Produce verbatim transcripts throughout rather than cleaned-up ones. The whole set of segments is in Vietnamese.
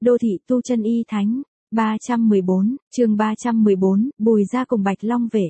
Đô thị tu chân y thánh, ba trăm mười bốn, chương ba trăm mười bốn, Bùi Gia cùng Bạch Long Vệ.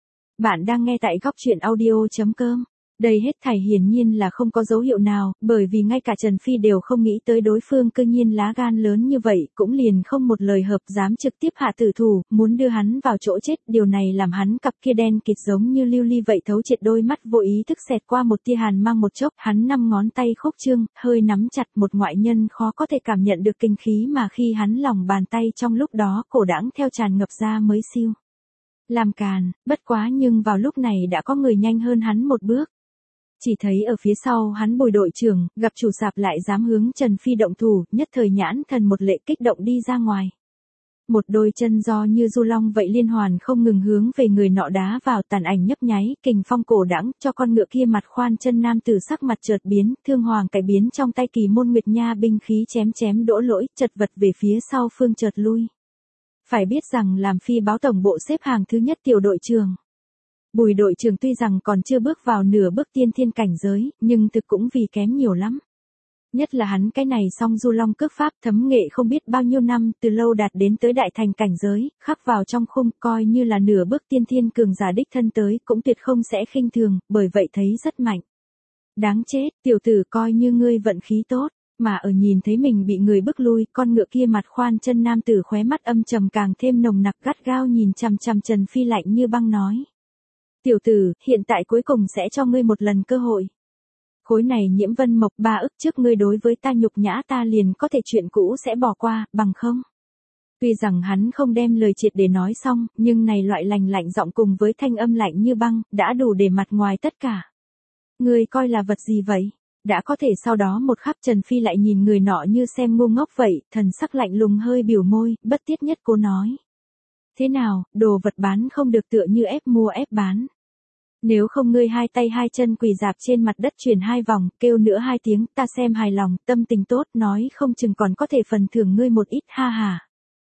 Bạn đang nghe tại góc truyện audio.com. Đây hết thảy hiển nhiên là không có dấu hiệu nào, bởi vì ngay cả Trần Phi đều không nghĩ tới đối phương cư nhiên lá gan lớn như vậy, cũng liền không một lời hợp dám trực tiếp hạ tử thủ, muốn đưa hắn vào chỗ chết. Điều này làm hắn cặp kia đen kịt giống như lưu ly vậy thấu triệt đôi mắt vô ý thức xẹt qua một tia hàn mang một chốc, hắn năm ngón tay khúc trương, hơi nắm chặt, một ngoại nhân khó có thể cảm nhận được kinh khí mà khi hắn lòng bàn tay trong lúc đó cổ đãng theo tràn ngập ra mới siêu. Làm càn, bất quá nhưng vào lúc này đã có người nhanh hơn hắn một bước. Chỉ thấy ở phía sau hắn Bùi đội trưởng, gặp chủ sạp lại dám hướng Trần Phi động thủ, nhất thời nhãn thần một lệ kích động đi ra ngoài. Một đôi chân do như du long vậy liên hoàn không ngừng hướng về người nọ đá vào, tàn ảnh nhấp nháy, kình phong cổ đãng, cho con ngựa kia mặt khoan chân nam tử sắc mặt chợt biến, thương hoàng cải biến trong tay Kỳ Môn Nguyệt Nha binh khí chém chém đỗ lỗi, chật vật về phía sau phương chợt lui. Phải biết rằng làm phi báo tổng bộ xếp hàng thứ nhất tiểu đội trưởng. Bùi đội trưởng tuy rằng còn chưa bước vào nửa bước tiên thiên cảnh giới, nhưng thực cũng vì kém nhiều lắm. Nhất là hắn cái này song du long cước pháp thấm nghệ không biết bao nhiêu năm, từ lâu đạt đến tới đại thành cảnh giới, khắc vào trong khung, coi như là nửa bước tiên thiên cường giả đích thân tới, cũng tuyệt không sẽ khinh thường, bởi vậy thấy rất mạnh. Đáng chết, tiểu tử coi như ngươi vận khí tốt, mà ở nhìn thấy mình bị người bức lui, con ngựa kia mặt khoan chân nam tử khóe mắt âm trầm càng thêm nồng nặc, gắt gao nhìn chằm chằm Trần Phi lạnh như băng nói. Tiểu tử, hiện tại cuối cùng sẽ cho ngươi một lần cơ hội. Khối này Nhiễm Vân Mộc ba ức trước ngươi đối với ta nhục nhã ta liền có thể chuyện cũ sẽ bỏ qua, bằng không. Tuy rằng hắn không đem lời triệt để nói xong, nhưng này loại lành lạnh giọng cùng với thanh âm lạnh như băng, đã đủ để mặt ngoài tất cả. Ngươi coi là vật gì vậy? Đã có thể sau đó một khắc Trần Phi lại nhìn người nọ như xem ngu ngốc vậy, thần sắc lạnh lùng hơi biểu môi, bất tiết nhất cô nói. Thế nào, đồ vật bán không được tựa như ép mua ép bán. Nếu không ngươi hai tay hai chân quỳ dạp trên mặt đất chuyển hai vòng, kêu nữa hai tiếng, ta xem hài lòng, tâm tình tốt, nói không chừng còn có thể phần thưởng ngươi một ít, ha hà.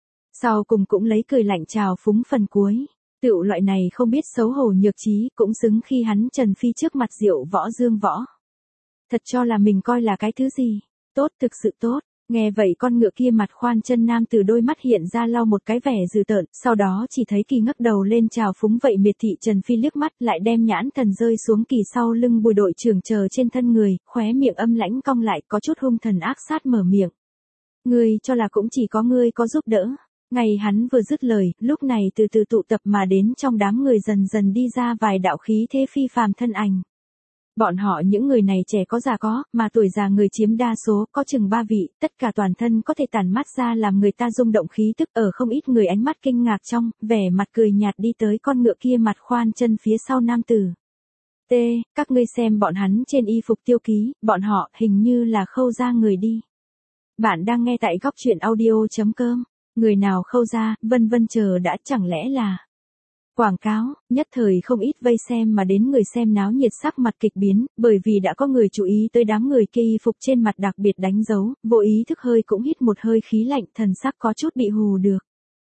Sau cùng cũng lấy cười lạnh chào phúng phần cuối. Tựu loại này không biết xấu hổ nhược trí, cũng xứng khi hắn Trần Phi trước mặt Diệu Võ Dương Võ. Thật cho là mình coi là cái thứ gì? Tốt, thực sự tốt. Nghe vậy con ngựa kia mặt khoan chân nam từ đôi mắt hiện ra lau một cái vẻ dữ tợn, sau đó chỉ thấy Kỳ ngước đầu lên chào phúng vậy miệt thị Trần Phi liếc mắt lại đem nhãn thần rơi xuống Kỳ sau lưng Bùi đội trưởng chờ trên thân người, khóe miệng âm lãnh cong lại có chút hung thần ác sát mở miệng. Ngươi cho là cũng chỉ có ngươi có giúp đỡ. Ngày hắn vừa dứt lời, lúc này từ từ tụ tập mà đến trong đám người dần dần đi ra vài đạo khí thế phi phàm thân ảnh. Bọn họ những người này trẻ có già có, mà tuổi già người chiếm đa số, có chừng ba vị, tất cả toàn thân có thể tản mát ra làm người ta rung động khí tức, ở không ít người ánh mắt kinh ngạc trong, vẻ mặt cười nhạt đi tới con ngựa kia mặt khoan chân phía sau nam tử. T, các ngươi xem bọn hắn trên y phục tiêu ký, bọn họ hình như là Khâu gia người đi. Bạn đang nghe tại góc truyện audio.com, người nào Khâu gia, vân vân chờ đã chẳng lẽ là... Quảng cáo, nhất thời không ít vây xem mà đến người xem náo nhiệt sắc mặt kịch biến, bởi vì đã có người chú ý tới đám người kia y phục trên mặt đặc biệt đánh dấu, vô ý thức hơi cũng hít một hơi khí lạnh, thần sắc có chút bị hù được.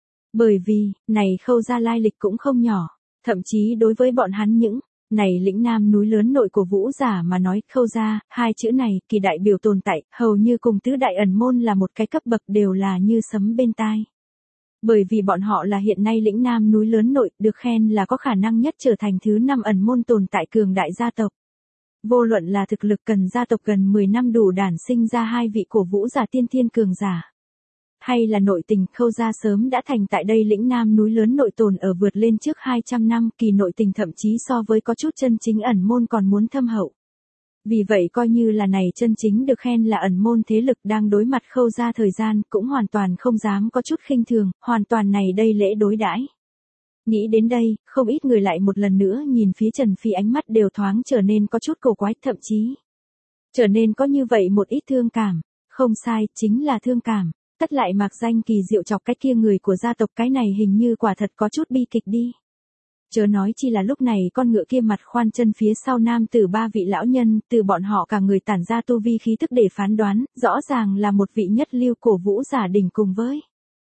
Bởi vì, này Khâu gia lai lịch cũng không nhỏ, thậm chí đối với bọn hắn những, này lĩnh nam núi lớn nội của Vũ giả mà nói Khâu gia, hai chữ này, kỳ đại biểu tồn tại, hầu như cùng tứ đại ẩn môn là một cái cấp bậc đều là như sấm bên tai. Bởi vì bọn họ là hiện nay lĩnh nam núi lớn nội, được khen là có khả năng nhất trở thành thứ năm ẩn môn tồn tại cường đại gia tộc. Vô luận là thực lực cần gia tộc gần mười năm đủ đản sinh ra hai vị cổ vũ giả tiên thiên cường giả. Hay là nội tình Khâu gia sớm đã thành tại đây lĩnh nam núi lớn nội tồn ở vượt lên trước hai trăm năm, kỳ nội tình thậm chí so với có chút chân chính ẩn môn còn muốn thâm hậu. Vì vậy coi như là này chân chính được khen là ẩn môn thế lực đang đối mặt Khâu gia thời gian cũng hoàn toàn không dám có chút khinh thường, hoàn toàn này đây lễ đối đãi. Nghĩ đến đây, không ít người lại một lần nữa nhìn phía Trần Phi ánh mắt đều thoáng trở nên có chút cổ quái, thậm chí trở nên có như vậy một ít thương cảm. Không sai, chính là thương cảm. Tất lại mạc danh kỳ diệu chọc cái kia người của gia tộc cái này hình như quả thật có chút bi kịch đi. Chớ nói chi là lúc này con ngựa kia mặt khoan chân phía sau nam tử ba vị lão nhân, từ bọn họ cả người tản ra tu vi khí tức để phán đoán, rõ ràng là một vị nhất lưu cổ vũ giả đỉnh cùng với.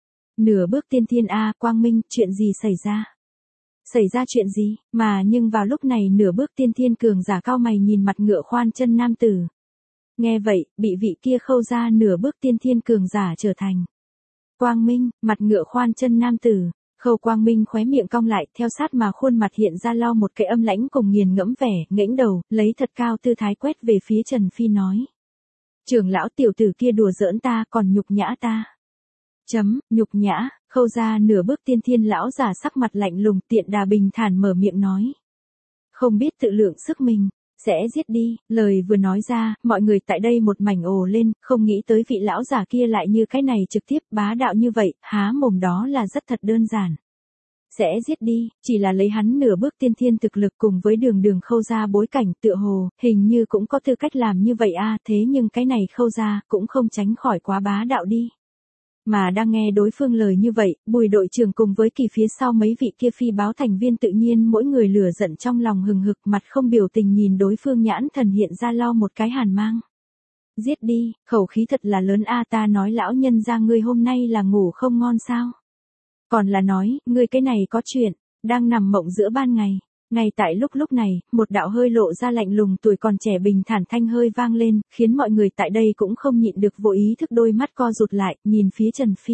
Nửa bước tiên thiên A, Quang Minh, chuyện gì xảy ra? Xảy ra chuyện gì, mà nhưng vào lúc này nửa bước tiên thiên cường giả cao mày nhìn mặt ngựa khoan chân nam tử. Nghe vậy, bị vị kia Khâu gia nửa bước tiên thiên cường giả trở thành. Quang Minh, mặt ngựa khoan chân nam tử. Khâu Quang Minh khóe miệng cong lại, theo sát mà khuôn mặt hiện ra lo một cái âm lãnh cùng nghiền ngẫm vẻ, ngẩng đầu, lấy thật cao tư thái quét về phía Trần Phi nói. Trưởng lão tiểu tử kia đùa giỡn ta, còn nhục nhã ta. Chấm, nhục nhã, Khâu ra nửa bước tiên thiên lão giả sắc mặt lạnh lùng, tiện đà bình thản mở miệng nói. Không biết tự lượng sức mình, sẽ giết đi, lời vừa nói ra, mọi người tại đây một mảnh ồ lên, không nghĩ tới vị lão giả kia lại như cái này trực tiếp bá đạo như vậy, há mồm đó là rất thật đơn giản. Sẽ giết đi, chỉ là lấy hắn nửa bước tiên thiên thực lực cùng với đường đường Khâu ra bối cảnh tựa hồ, hình như cũng có tư cách làm như vậy a thế nhưng cái này Khâu ra cũng không tránh khỏi quá bá đạo đi. Mà đang nghe đối phương lời như vậy, Bùi đội trưởng cùng với kỳ phía sau mấy vị kia phi báo thành viên tự nhiên mỗi người lửa giận trong lòng hừng hực, mặt không biểu tình nhìn đối phương, nhãn thần hiện ra lo một cái hàn mang. Giết đi, khẩu khí thật là lớn a ta nói lão nhân ra ngươi hôm nay là ngủ không ngon sao? Còn là nói, ngươi cái này có chuyện, đang nằm mộng giữa ban ngày. Ngay tại lúc lúc này, một đạo hơi lộ ra lạnh lùng tuổi còn trẻ bình thản thanh hơi vang lên, khiến mọi người tại đây cũng không nhịn được vô ý thức đôi mắt co rụt lại, nhìn phía Trần Phi.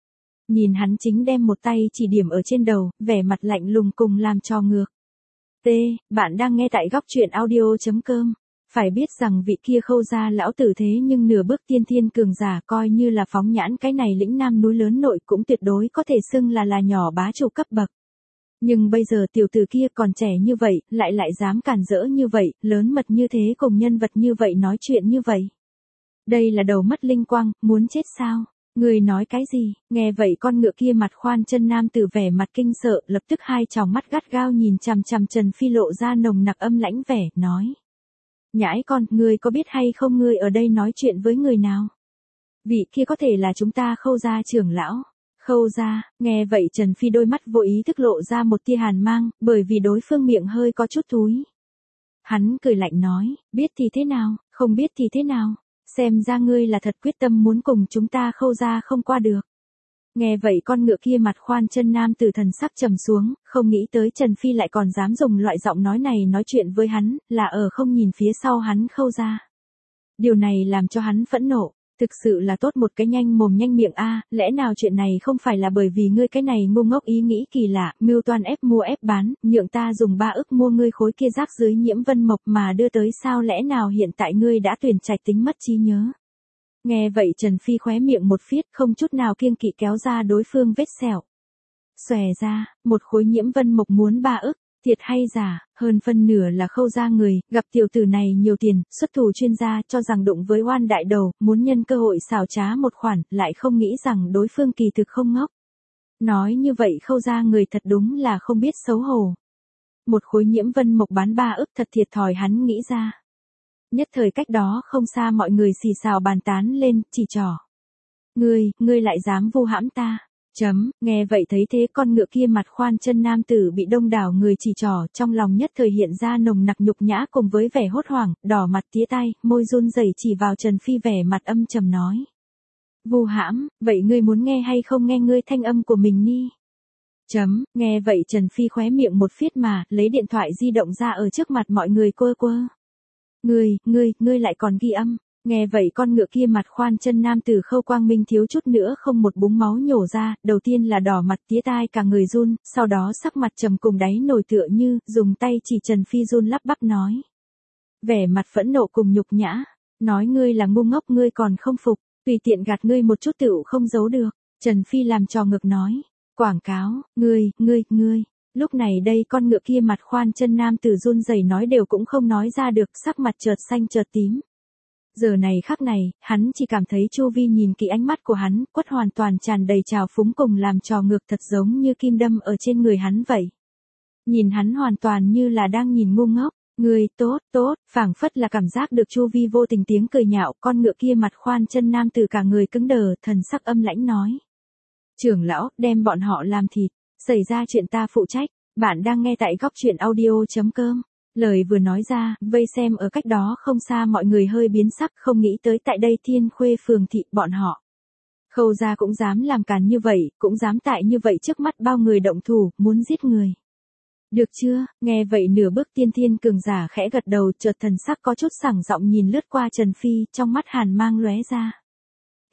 Nhìn hắn chính đem một tay chỉ điểm ở trên đầu, vẻ mặt lạnh lùng cùng làm cho ngược. T, bạn đang nghe tại góc truyện audio.com. Phải biết rằng vị kia Khâu ra lão tử thế nhưng nửa bước tiên thiên cường giả, coi như là phóng nhãn cái này lĩnh nam núi lớn nội cũng tuyệt đối có thể xưng là là nhỏ bá chủ cấp bậc. Nhưng bây giờ tiểu tử kia còn trẻ như vậy, lại lại dám cản rỡ như vậy, lớn mật như thế cùng nhân vật như vậy nói chuyện như vậy. Đây là đầu mất linh quang, muốn chết sao? Người nói cái gì? Nghe vậy con ngựa kia mặt khoan chân nam tử vẻ mặt kinh sợ, lập tức hai tròng mắt gắt gao nhìn chằm chằm Trần Phi lộ ra nồng nặc âm lãnh vẻ, nói. Nhãi con, ngươi có biết hay không ngươi ở đây nói chuyện với người nào? Vị kia có thể là chúng ta Khâu gia trưởng lão. Khâu ra, nghe vậy Trần Phi đôi mắt vô ý thức lộ ra một tia hàn mang, bởi vì đối phương miệng hơi có chút thúi. Hắn cười lạnh nói, biết thì thế nào, không biết thì thế nào, xem ra ngươi là thật quyết tâm muốn cùng chúng ta Khâu ra không qua được. Nghe vậy con ngựa kia mặt khoan chân nam tử thần sắc trầm xuống, không nghĩ tới Trần Phi lại còn dám dùng loại giọng nói này nói chuyện với hắn, là ở không nhìn phía sau hắn Khâu ra. Điều này làm cho hắn phẫn nộ. Thực sự là tốt một cái nhanh mồm nhanh miệng a, lẽ nào chuyện này không phải là bởi vì ngươi cái này ngu ngốc ý nghĩ kỳ lạ, mưu toan ép mua ép bán, nhượng ta dùng ba ức mua ngươi khối kia rác dưới Nhiễm Vân Mộc mà đưa tới sao, lẽ nào hiện tại ngươi đã tuyển trạch tính mất trí nhớ? Nghe vậy Trần Phi khóe miệng một phiết, không chút nào kiêng kỵ kéo ra đối phương vết sẹo. Xòe ra, một khối Nhiễm Vân Mộc muốn ba ức. Thiệt hay giả, hơn phân nửa là Khâu ra người, gặp tiểu tử này nhiều tiền, xuất thủ chuyên gia, cho rằng đụng với oan đại đầu, muốn nhân cơ hội xào trá một khoản, lại không nghĩ rằng đối phương kỳ thực không ngốc. Nói như vậy Khâu ra người thật đúng là không biết xấu hổ. Một khối Nhiễm Vân Mộc bán ba ức thật thiệt thòi hắn nghĩ ra. Nhất thời cách đó không xa mọi người xì xào bàn tán lên, chỉ trỏ. Ngươi, ngươi lại dám vu hãm ta. Chấm, nghe vậy thấy thế con ngựa kia mặt khoan chân nam tử bị đông đảo người chỉ trỏ, trong lòng nhất thời hiện ra nồng nặc nhục nhã cùng với vẻ hốt hoảng, đỏ mặt tía tai, môi run rẩy chỉ vào Trần Phi vẻ mặt âm trầm nói. Vu hãm, vậy ngươi muốn nghe hay không nghe ngươi thanh âm của mình ni? Chấm, nghe vậy Trần Phi khóe miệng một phiết mà, lấy điện thoại di động ra ở trước mặt mọi người quơ quơ. Ngươi, ngươi, ngươi lại còn ghi âm. Nghe vậy con ngựa kia mặt khoan chân nam tử Khâu Quang Minh thiếu chút nữa không một búng máu nhổ ra, đầu tiên là đỏ mặt tía tai cả người run, sau đó sắc mặt trầm cùng đáy nổi tựa như, dùng tay chỉ Trần Phi run lắp bắp nói. Vẻ mặt phẫn nộ cùng nhục nhã, nói ngươi là ngu ngốc ngươi còn không phục, tùy tiện gạt ngươi một chút tựu không giấu được, Trần Phi làm trò ngược nói, quảng cáo, ngươi, ngươi, ngươi. Lúc này đây con ngựa kia mặt khoan chân nam tử run rẩy nói đều cũng không nói ra được, sắc mặt chợt xanh chợt tím. Giờ này khắc này, hắn chỉ cảm thấy Chu Vi nhìn kỹ ánh mắt của hắn, quất hoàn toàn tràn đầy trào phúng cùng làm trò ngược thật giống như kim đâm ở trên người hắn vậy. Nhìn hắn hoàn toàn như là đang nhìn ngu ngốc, người tốt, tốt, phảng phất là cảm giác được Chu Vi vô tình tiếng cười nhạo, con ngựa kia mặt khoan chân nam từ cả người cứng đờ, thần sắc âm lãnh nói. Trưởng lão, đem bọn họ làm thịt, xảy ra chuyện ta phụ trách, bạn đang nghe tại góc truyện audio.com. Lời vừa nói ra, vây xem ở cách đó không xa mọi người hơi biến sắc, không nghĩ tới tại đây Thiên Khuê phường thị bọn họ. Khâu ra cũng dám làm càn như vậy, cũng dám tại như vậy trước mắt bao người động thủ, muốn giết người. Được chưa, nghe vậy nửa bước tiên thiên cường giả khẽ gật đầu, chợt thần sắc có chút sảng giọng nhìn lướt qua Trần Phi, trong mắt hàn mang lóe ra.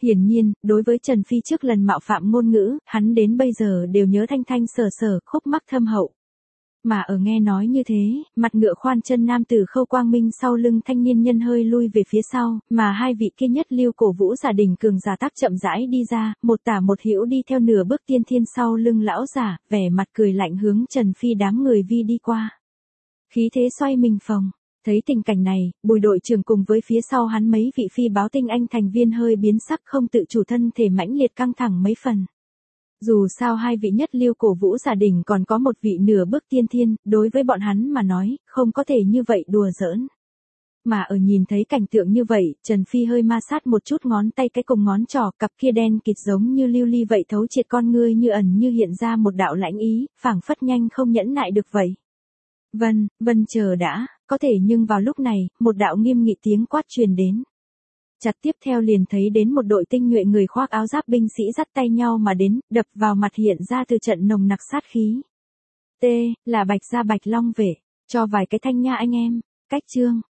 Hiển nhiên, đối với Trần Phi trước lần mạo phạm ngôn ngữ, hắn đến bây giờ đều nhớ thanh thanh sở sở, khúc mắc thâm hậu. Mà ở nghe nói như thế, mặt ngựa khoan chân nam tử Khâu Quang Minh sau lưng thanh niên nhân hơi lui về phía sau, mà hai vị kia nhất lưu cổ vũ giả đình cường giả tác chậm rãi đi ra, một tả một hữu đi theo nửa bước tiên thiên sau lưng lão giả, vẻ mặt cười lạnh hướng Trần Phi đám người vi đi qua. Khí thế xoay mình phồng. Thấy tình cảnh này, Bùi đội trưởng cùng với phía sau hắn mấy vị phi báo tinh anh thành viên hơi biến sắc, không tự chủ thân thể mãnh liệt căng thẳng mấy phần. Dù sao hai vị nhất lưu cổ vũ giả đỉnh còn có một vị nửa bước tiên thiên, đối với bọn hắn mà nói, không có thể như vậy đùa giỡn. Mà ở nhìn thấy cảnh tượng như vậy, Trần Phi hơi ma sát một chút ngón tay cái cùng ngón trỏ, cặp kia đen kịt giống như lưu ly vậy thấu triệt con ngươi như ẩn như hiện ra một đạo lãnh ý, phảng phất nhanh không nhẫn nại được vậy. Vân, Vân chờ đã, có thể nhưng vào lúc này, một đạo nghiêm nghị tiếng quát truyền đến. Chặt tiếp theo liền thấy đến một đội tinh nhuệ người khoác áo giáp binh sĩ dắt tay nhau mà đến, đập vào mặt hiện ra từ trận nồng nặc sát khí. T, là Bạch Gia Bạch Long Vệ, cho vài cái thanh nha anh em, cách chương.